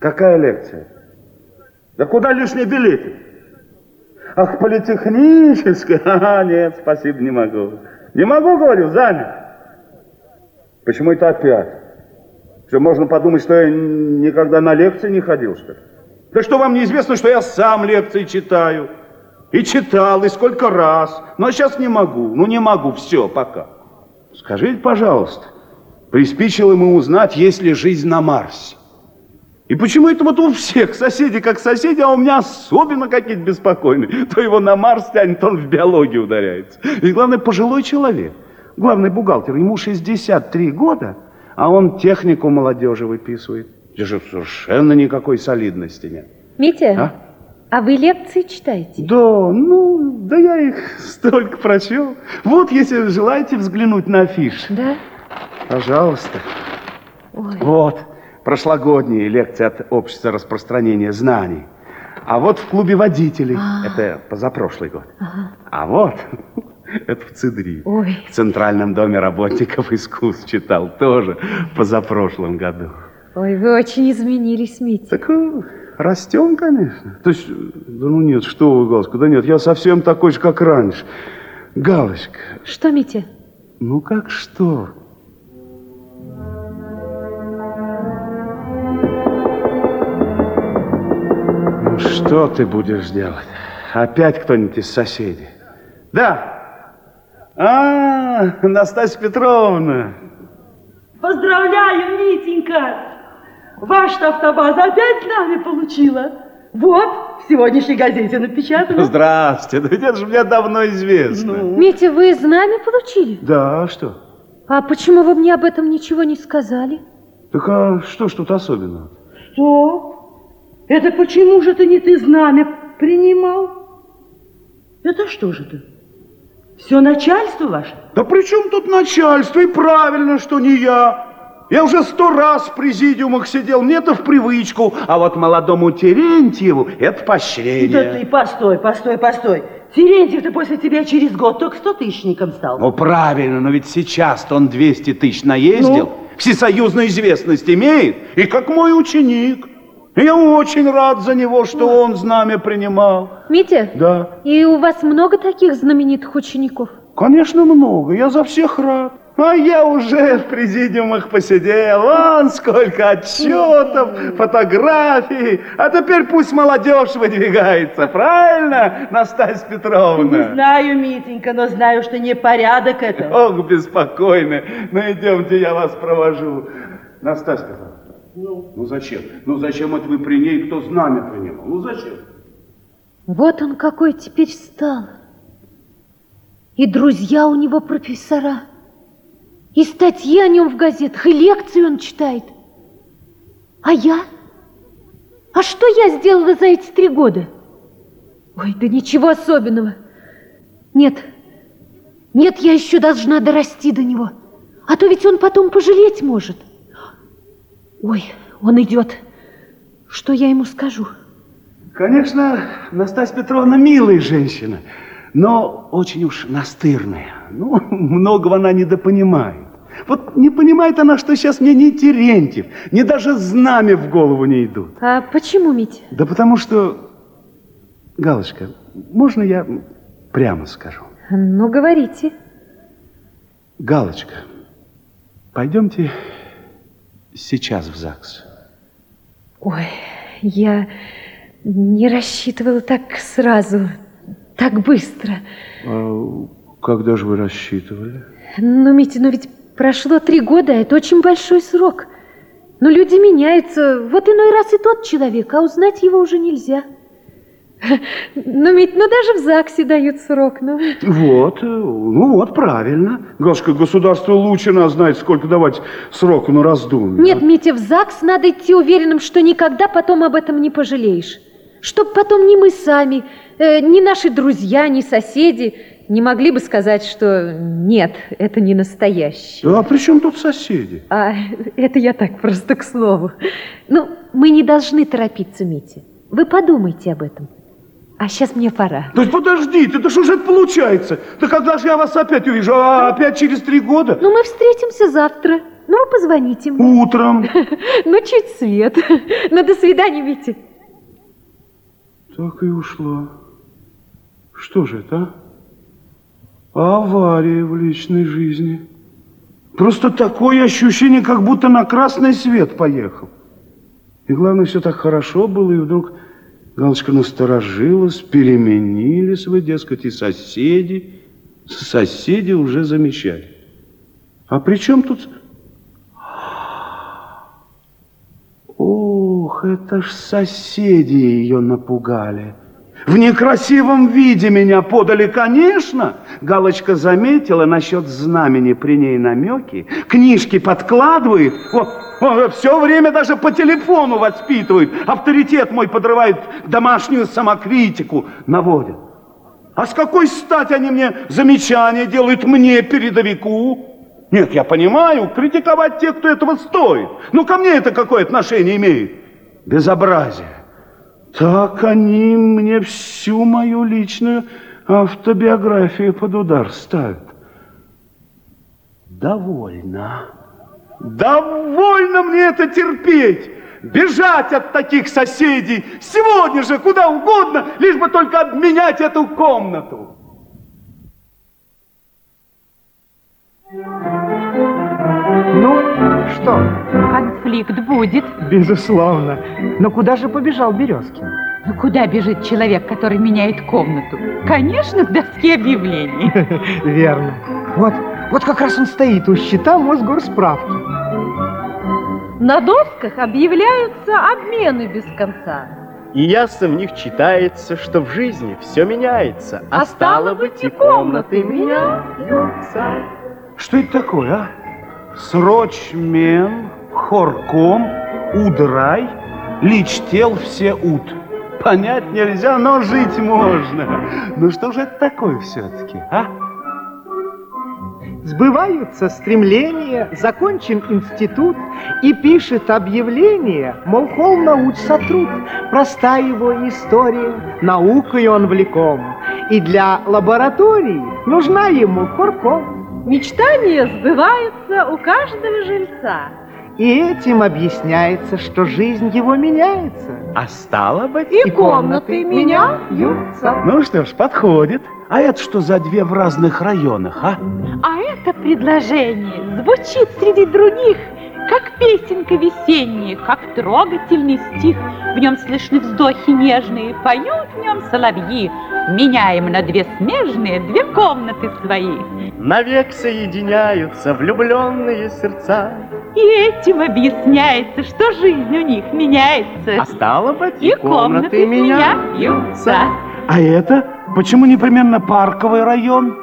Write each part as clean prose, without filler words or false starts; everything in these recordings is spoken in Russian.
Какая лекция? Да куда лишние билеты? Ах, политехническая? Ага, нет, спасибо, не могу. Не могу, говорю, занят. Почему это опять? Что, можно подумать, что я никогда на лекции не ходил, что ли? Да что, вам не известно, что я сам лекции читаю? И читал, и сколько раз. Но сейчас не могу. Ну, не могу, все, пока. Скажите, пожалуйста, приспичило ему узнать, есть ли жизнь на Марсе? И почему это вот у всех соседи как соседи, а у меня особенно какие-то беспокойные? То его на Марс тянет, то он в биологию ударяется. И главное, пожилой человек. Главный бухгалтер, ему 63 года, а он технику молодежи выписывает. Даже совершенно никакой солидности нет. Митя, а вы лекции читаете? Да, я их столько прочел. Вот, если желаете взглянуть на афишу. Да? Пожалуйста. Ой. Вот, прошлогодние лекции от Общества распространения знаний. А вот в клубе водителей, это позапрошлый год. А вот, это в ЦИДРИ, в Центральном доме работников искусств читал, тоже позапрошлом году. Ой, вы очень изменились, Митя. Так растем, конечно. То есть, да ну нет, что вы, Галочка, да нет, я совсем такой же, как раньше. Галочка. Что, Митя? Ну как что? Ну что ты будешь делать? Опять кто-нибудь из соседей? Да. Настасья Петровна. Поздравляю, Митенька! Ваш-то автобаза опять знамя получила. Вот, в сегодняшней газете напечатано. Здравствуйте, да ведь это же мне давно известно. Митя, вы знамя получили? Да, а что? А почему вы мне об этом ничего не сказали? Так а что ж тут особенного? Что? Это почему же ты не ты знамя принимал? Это что же ты? Все начальство ваше? Да при чем тут начальство? И правильно, что не я. Я уже 100 раз в президиумах сидел, мне-то в привычку, а вот молодому Терентьеву это поощрение. Да ты постой. Терентьев-то после тебя через год только 100-тысячником стал. Ну правильно, но ведь сейчас-то он 200 тысяч наездил, всесоюзную известность имеет, и как мой ученик. Я очень рад за него, что он знамя принимал. Митя? Да. И у вас много таких знаменитых учеников? Конечно, много. Я за всех рад. А я уже в президиумах посидел. Вон сколько отчетов, фотографий. А теперь пусть молодежь выдвигается. Правильно, Настасья Петровна? Не знаю, Митенька, но знаю, что непорядок это. Ох, беспокойно. Ну, идемте, я вас провожу. Настасья Петровна. Ну зачем? Ну зачем это вы при ней, кто знамя принимал? Ну зачем? Вот он какой теперь стал. И друзья у него профессора. И статьи о нем в газетах, и лекции он читает. А я? А что я сделала за эти 3 года? Ой, да ничего особенного. Нет, я еще должна дорасти до него. А то ведь он потом пожалеть может. Ой, он идет. Что я ему скажу? Конечно, Настасья Петровна милая женщина, но очень уж настырная. Ну, многого она недопонимает. Вот не понимает она, что сейчас мне ни Терентьев, ни даже знамя в голову не идут. А почему, Митя? Да потому что... Галочка, можно я прямо скажу? Ну, говорите. Галочка, пойдемте сейчас в ЗАГС. Ой, я не рассчитывала так сразу, так быстро. А когда же вы рассчитывали? Ну, Митя, ведь прошло 3 года, это очень большой срок. Но люди меняются, вот иной раз и тот человек, а узнать его уже нельзя. Мить, даже в ЗАГСе дают срок. Вот, правильно. Галочка, государство лучше нас знает, сколько давать сроку на раздумье. Нет, Митя, в ЗАГС надо идти уверенным, что никогда потом об этом не пожалеешь. Чтоб потом ни мы сами, ни наши друзья, ни соседи не могли бы сказать, что нет, это не настоящее. А при чем тут соседи? А это я так просто к слову. Мы не должны торопиться, Митя. Вы подумайте об этом. А сейчас мне пора. То есть подождите, да что же это получается? Да когда же я вас опять увижу? Опять через 3 года? Мы встретимся завтра. Ну, а позвоните ему. Утром. Ну, чуть свет. Ну, до свидания, Витя. Так и ушла. Что же это, а? Авария в личной жизни. Просто такое ощущение, как будто на красный свет поехал. И главное, все так хорошо было, и вдруг Галочка насторожилась, переменились вы, дескать, и соседи уже замечали. А при чем тут... Ох, это ж соседи ее напугали. В некрасивом виде меня подали, конечно. Галочка заметила насчет знамени, при ней намеки, книжки подкладывает. Все время даже по телефону воспитывает. Авторитет мой подрывает, домашнюю самокритику наводит. А с какой стати они мне замечания делают, мне, передовику? Нет, я понимаю, критиковать тех, кто этого стоит. Но ко мне это какое отношение имеет? Безобразие. Так они мне всю мою личную автобиографию под удар ставят. Довольно. Довольно мне это терпеть. Бежать от таких соседей сегодня же куда угодно, лишь бы только обменять эту комнату. Ну, что? Конфликт будет. Безусловно. Но куда же побежал Березкин? Ну, куда бежит человек, который меняет комнату? Конечно, к доске объявлений. Верно. Вот как раз он стоит у счета Мосгорсправки. На досках объявляются обмены без конца. И ясно в них читается, что в жизни все меняется, а стало быть и комнаты меняются. Что это такое, а? Срочмен, хорком, удрай, личтел все ут. Понять нельзя, но жить можно. Ну что же это такое все-таки, а? Сбываются стремления, закончен институт, и пишет объявление, мол, хол научсотруд. Проста его история, наукой он влеком, и для лаборатории нужна ему хорком. Мечтания сбываются у каждого жильца. И этим объясняется, что жизнь его меняется. А стало быть И комнаты меняются. Ну что ж, подходит. А это что за две в разных районах, а? А это предложение звучит среди других, как песенка весенняя, как трогательный стих. В нем слышны вздохи нежные, поют в нем соловьи. Меняем на две смежные две комнаты свои. навек соединяются влюбленные сердца. И этим объясняется, что жизнь у них меняется. А стало быть, и комнаты меняются. А это почему непременно парковый район?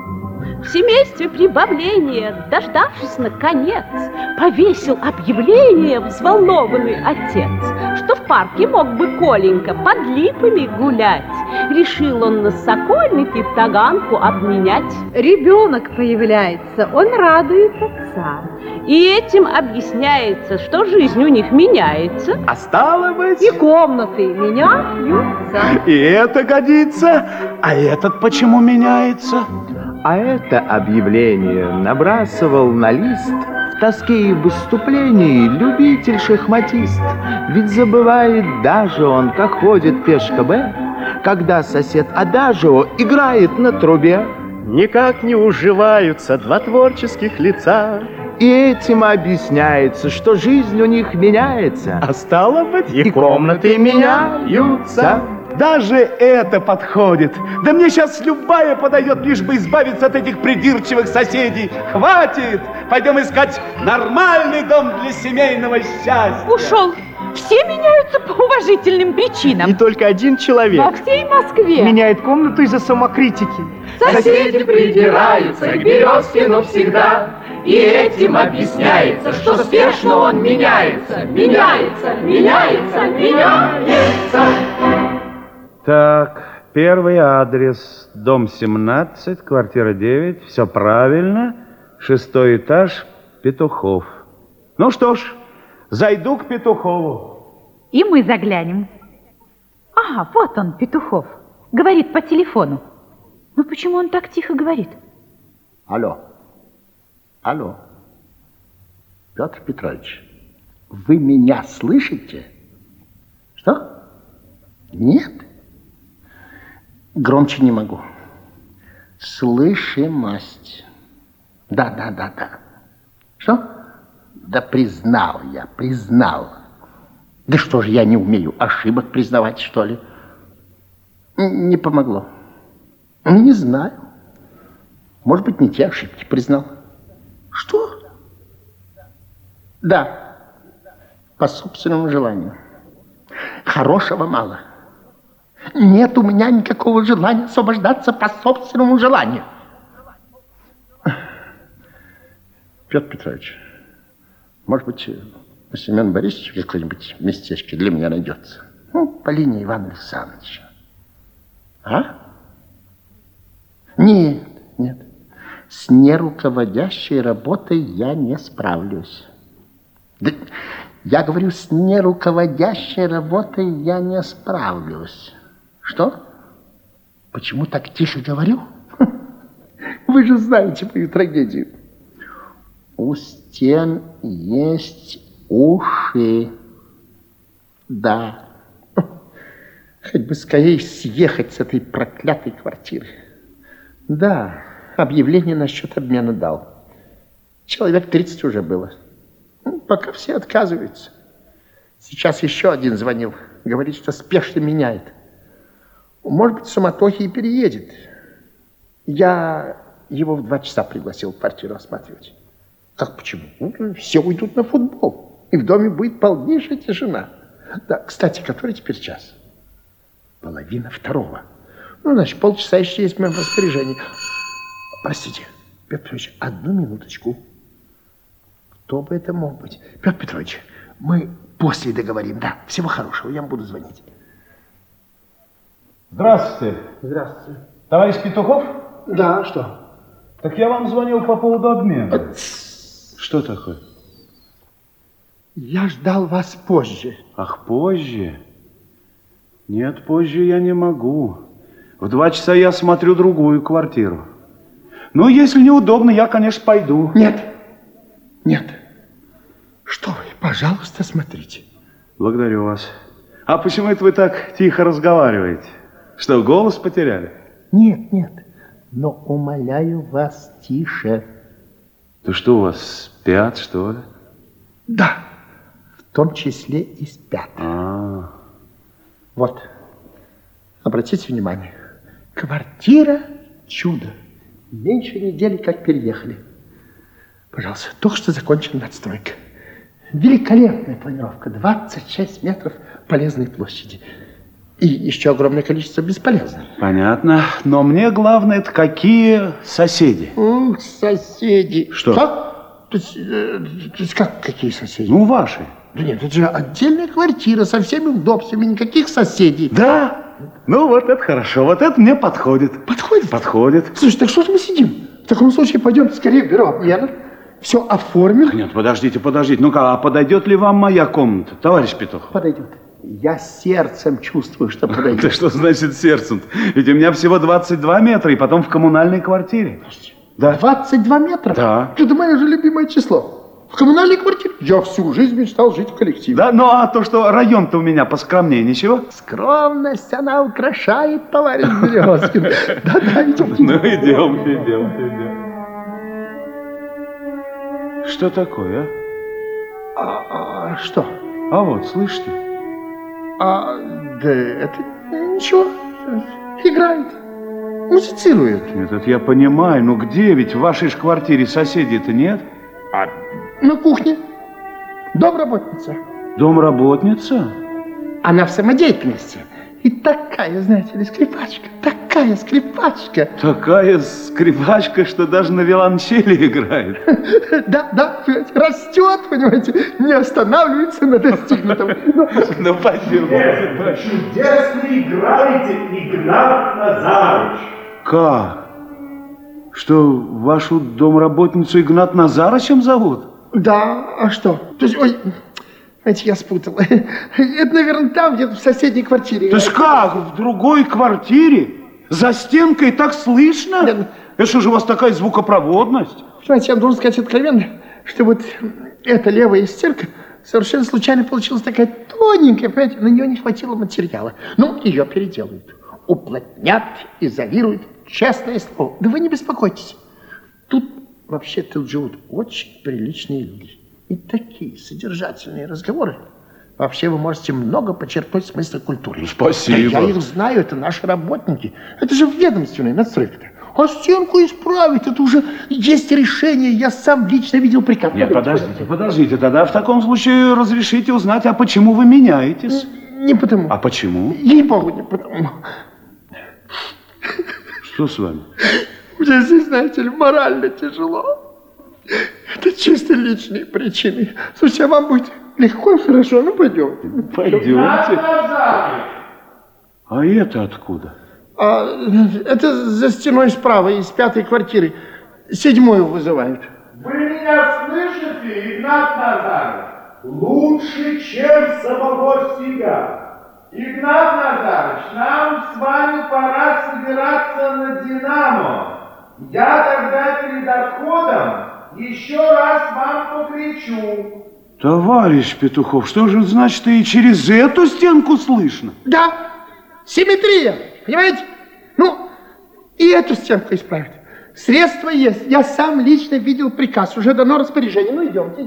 В семействе прибавления, дождавшись наконец, повесил объявление взволнованный отец, что в парке мог бы Коленька под липами гулять. Решил он на сокольники таганку обменять. Ребенок появляется, он радует отца. И этим объясняется, что жизнь у них меняется. А стало быть... И комнаты меняются. И это годится. А этот почему меняется? А это объявление набрасывал на лист в тоске и выступлении любитель-шахматист. Ведь забывает даже он, как ходит пешка Б, когда сосед Адажио играет на трубе. Никак не уживаются два творческих лица. И этим объясняется, что жизнь у них меняется. А стало быть, и комнаты меняются. Даже это подходит. Да мне сейчас любая подойдет, лишь бы избавиться от этих придирчивых соседей. Хватит! Пойдем искать нормальный дом для семейного счастья. Ушел. Все меняются по уважительным причинам. И только один человек Во всей Москве Меняет комнату из-за самокритики. Соседи придираются к Березкину всегда, и этим объясняется, что спешно он меняется, меняется, меняется, меняется. Так, первый адрес, дом 17, квартира 9, все правильно, 6-й этаж, Петухов. Ну что ж, зайду к Петухову. И мы заглянем. Ага, вот он, Петухов. Говорит по телефону. Ну почему он так тихо говорит? Алло. Алло. Петр Петрович, вы меня слышите? Что? Нет? Громче не могу. Слышимость. Да. Что? Да признал я, признал. Да что же я не умею ошибок признавать, что ли? Не помогло. Не знаю. Может быть, не те ошибки признал. Что? Да. По собственному желанию. Хорошего мало. Нет у меня никакого желания освобождаться по собственному желанию. Петр Петрович, может быть, у Семена Борисовича какое-нибудь местечко для меня найдется? Ну, по линии Ивана Александровича. А? Нет. С неруководящей работой я не справлюсь. Да, я говорю, с неруководящей работой я не справлюсь. Что? Почему так тише говорю? Вы же знаете мою трагедию. У стен есть уши. Да. Хоть бы скорее съехать с этой проклятой квартиры. Да, объявление насчет обмена дал. Человек 30 уже было. Пока все отказываются. Сейчас еще один звонил. Говорит, что спешно меняет. Может быть, в суматохе и переедет. Я его в 2 часа пригласил квартиру осматривать. Как почему? Ну, все уйдут на футбол. И в доме будет полнейшая тишина. Да, кстати, который теперь час? 1:30. Ну, значит, полчаса еще есть в моем распоряжении. Простите, Петр Петрович, 1 минуточку. Кто бы это мог быть? Петр Петрович, мы после договорим. Да, всего хорошего, я вам буду звонить. Здравствуйте. Здравствуйте. Товарищ Петухов? Да, что? Так я вам звонил по поводу обмена. Что такое? Я ждал вас позже. Ах, позже? Нет, позже я не могу. В 2 часа я смотрю другую квартиру. Ну, если неудобно, я, конечно, пойду. Нет. Что вы, пожалуйста, смотрите. Благодарю вас. А почему это вы так тихо разговариваете? Что, голос потеряли? Нет. Но умоляю вас тише. Да что у вас, спят, что ли? Да, в том числе и спят. Вот, обратите внимание. Квартира чудо. Меньше недели как переехали. Пожалуйста, только что закончена надстройка. Великолепная планировка. 26 метров полезной площади. И еще огромное количество бесполезной. Понятно. Но мне главное, это какие соседи? Соседи. Что? То есть как какие соседи? Ну, ваши. Да нет, это же отдельная квартира со всеми удобствами, никаких соседей. Да? Ну, вот это хорошо. Вот это мне подходит. Подходит? Подходит. Слушай, так что же мы сидим? В таком случае пойдемте скорее в бюро обмена. Все оформим. Нет, подождите. Ну-ка, а подойдет ли вам моя комната, товарищ Петухов? Подойдет. Я сердцем чувствую, что подойдет. Да что значит сердцем? Ведь у меня всего 22 метра, и потом в коммунальной квартире. Да. 22 метра? Да. Это мое же любимое число. В коммунальной квартире? Я всю жизнь мечтал жить в коллективе. Да, ну а то, что район-то у меня поскромнее, ничего? Скромность, она украшает, товарищ Березкин. Да, идемте. Ну, идем. Что такое, а? Что? А вот, слышите? Да это ничего. Играет. Музицирует. Нет, это я понимаю, но где? Ведь в вашей же квартире соседей-то нет? На кухне. Домработница. Домработница? Она в самодеятельности. И такая, знаете ли, скрипачка. Такая скрипачка, что даже на виолончели играет. Да, растет, понимаете, не останавливается на достигнутом. Ну, пойдем. Чудесно играете, Игнат Назарович. Как? Что, вашу домработницу Игнат Назарычем зовут? Да, а что? То есть, ой, знаете, я спутал. Это, наверное, там, где-то в соседней квартире. То есть как? В другой квартире? За стенкой так слышно? Да. Это что же у вас такая звукопроводность? Знаете, я вам должен сказать откровенно, что вот эта левая стенка совершенно случайно получилась такая тоненькая, понимаете, на нее не хватило материала. Ну, ее переделают, уплотнят, изолируют, честное слово. Да вы не беспокойтесь. Тут вообще-то живут очень приличные люди. И такие содержательные разговоры. Вообще вы можете много почерпнуть смысла культуры. Спасибо. Я их знаю, это наши работники. Это же ведомственная настройка. А стенку исправить, это уже есть решение. Я сам лично видел приказ. Нет, подождите. Тогда в таком случае разрешите узнать, а почему вы меняетесь? Не потому. А почему? Ей-богу, не потому. Что с вами? Мне здесь, знаете ли, морально тяжело. Это чисто личные причины. Слушайте, а вам будет легко и хорошо? Ну, пойдемте. Пойдемте. А это откуда? Это за стеной справа, из 5-й квартиры. 7-ю вызывают. Вы меня слышите, Игнат Назарович? Лучше, чем самого себя. Игнат Назарович, нам с вами пора собираться на «Динамо». Я тогда перед отходом еще раз вам покричу. Товарищ Петухов, что же значит и через эту стенку слышно? Да, симметрия, понимаете? Ну, и эту стенку исправить. Средства есть. Я сам лично видел приказ. Уже дано распоряжение. Ну, идемте.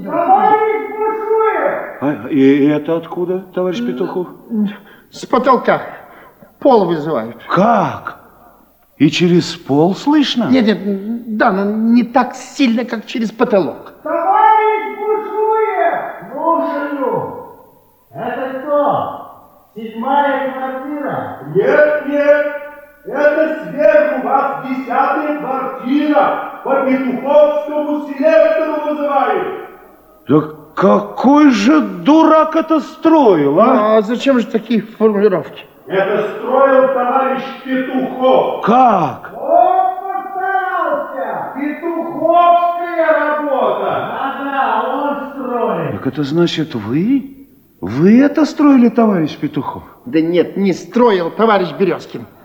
И это откуда, товарищ Петухов? С потолка. Пол вызывают. Как? И через пол слышно? Нет, да, но не так сильно, как через потолок. Товарищ Бушуев! Слушаю. Это кто? 7-я квартира? Нет. Это сверху вас 10-я квартира. По Петуховскому селектору вызывают. Да какой же дурак это строил, а? А зачем же такие формулировки? Это строил товарищ Петухов. Как? Он постарался. Петуховская работа. Да, он строит. Так это значит вы? Вы это строили, товарищ Петухов? Да нет, не строил товарищ Березкин.